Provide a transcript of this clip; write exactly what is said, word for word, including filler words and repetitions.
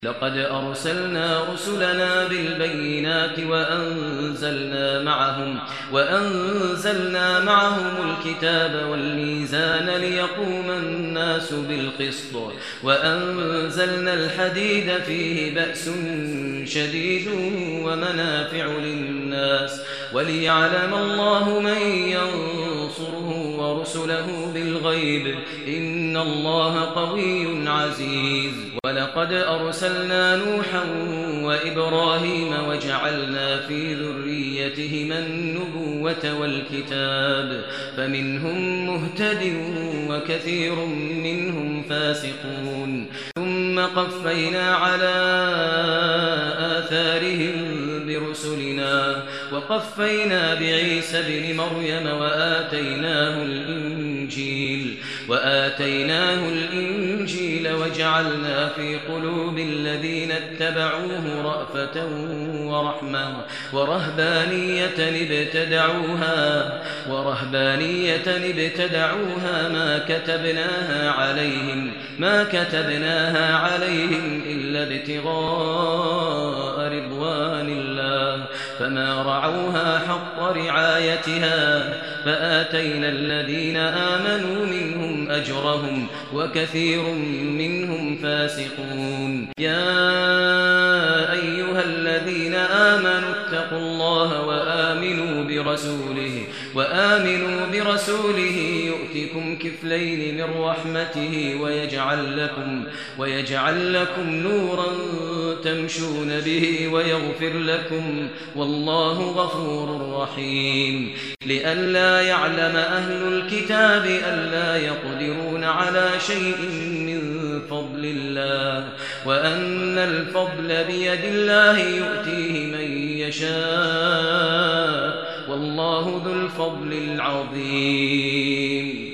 لقد أرسلنا رسلنا بالبينات وأنزلنا معهم وأنزلنا معهم الكتاب والميزان ليقوم الناس بالقسط وأنزلنا الحديد فيه بأس شديد ومنافع للناس وليعلم الله من ينصره ورسله بالغيب إن الله قوي عزيز. ولقد أرسلنا نوحا وإبراهيم وجعلنا في ذريتهما النبوة والكتاب فمنهم مهتد وكثير منهم فاسقون ثم قفينا على آثارهم برسلنا وقفينا بعيسى ابن مريم وآتيناه الإنجيل وآتيناه الإنجيل وجعلنا في قلوب الذين اتبعوه رأفة ورحمة ورهبانية ابتدعوها ورهبانية ابتدعوها ما كتبناها عليهم ما كتبناها عليهم إلا ابتغاء رضوان الله فما رعوها حق رعايتها فآتينا الذين آمنوا منهم أجرهم وكثير منهم فاسقون. يا أيها الذين آمنوا اتقوا الله وآمنوا برسوله وآمنوا برسوله يؤتكم كفلين من رحمته ويجعل لكم ويجعل لكم نورا تمشون به ويغفر لكم والله غفور رحيم. لئلا يعلم أهل الكتاب ألا يقدرون على شيء من فضل الله وأن الفضل بيد الله يؤتيه من يشاء والله ذو الفضل العظيم.